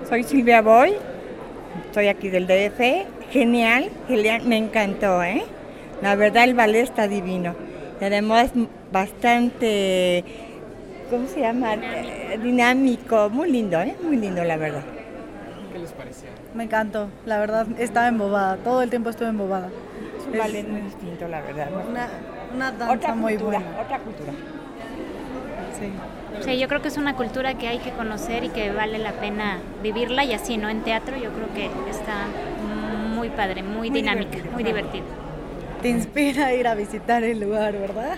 Soy Silvia Boy, soy aquí del DF. Genial, me encantó, ¿eh? La verdad el ballet está divino. Y además bastante, ¿cómo se llama? Dinámico, muy lindo, ¿eh? Muy lindo, la verdad. ¿Qué les pareció? Me encantó, la verdad, estaba embobada, todo el tiempo estuve embobada. Es un ballet muy distinto, la verdad. Una danza muy buena. Otra cultura. Sí. Sí, yo creo que es una cultura que hay que conocer y que vale la pena vivirla, y así, ¿no? En teatro yo creo que está muy padre, muy dinámica, divertido. Muy divertido. Te inspira a ir a visitar el lugar, ¿verdad?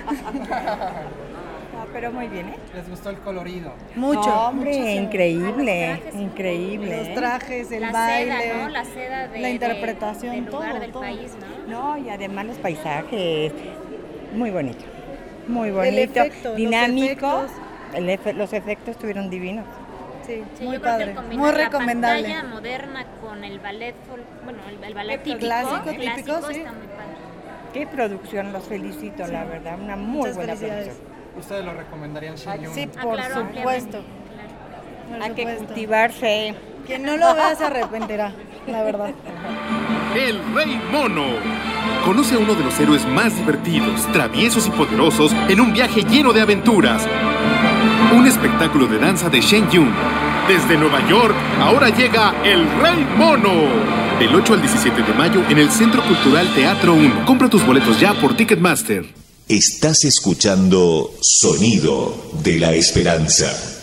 Pero muy bien, ¿eh? ¿Les gustó el colorido? Mucho. No, hombre, muchísimo. increíble, increíble. Los trajes, el la baile, seda, ¿no? La seda la interpretación, del lugar, todo, del todo. país, ¿no? No, y además los paisajes, muy bonito, muy bonito, El efecto, dinámico. Los efectos estuvieron divinos. Sí, Sí, muy yo creo que padre, combinar muy recomendable. La pantalla moderna con el ballet, el ballet típico, clásico, sí. está muy padre. Qué producción, los felicito, la verdad, una muy Muchas buena felicidades. producción. ¿Ustedes lo recomendarían Shenyun? Sí, por claro, supuesto. Por Hay que supuesto. cultivarse. Quien no lo vea se arrepentirá, la verdad. El Rey Mono. Conoce a uno de los héroes más divertidos, traviesos y poderosos en un viaje lleno de aventuras. Un espectáculo de danza de Shenyun. Desde Nueva York, ahora llega El Rey Mono. Del 8 al 17 de mayo en el Centro Cultural Teatro 1. Compra tus boletos ya por Ticketmaster. Estás escuchando Sonido de la Esperanza.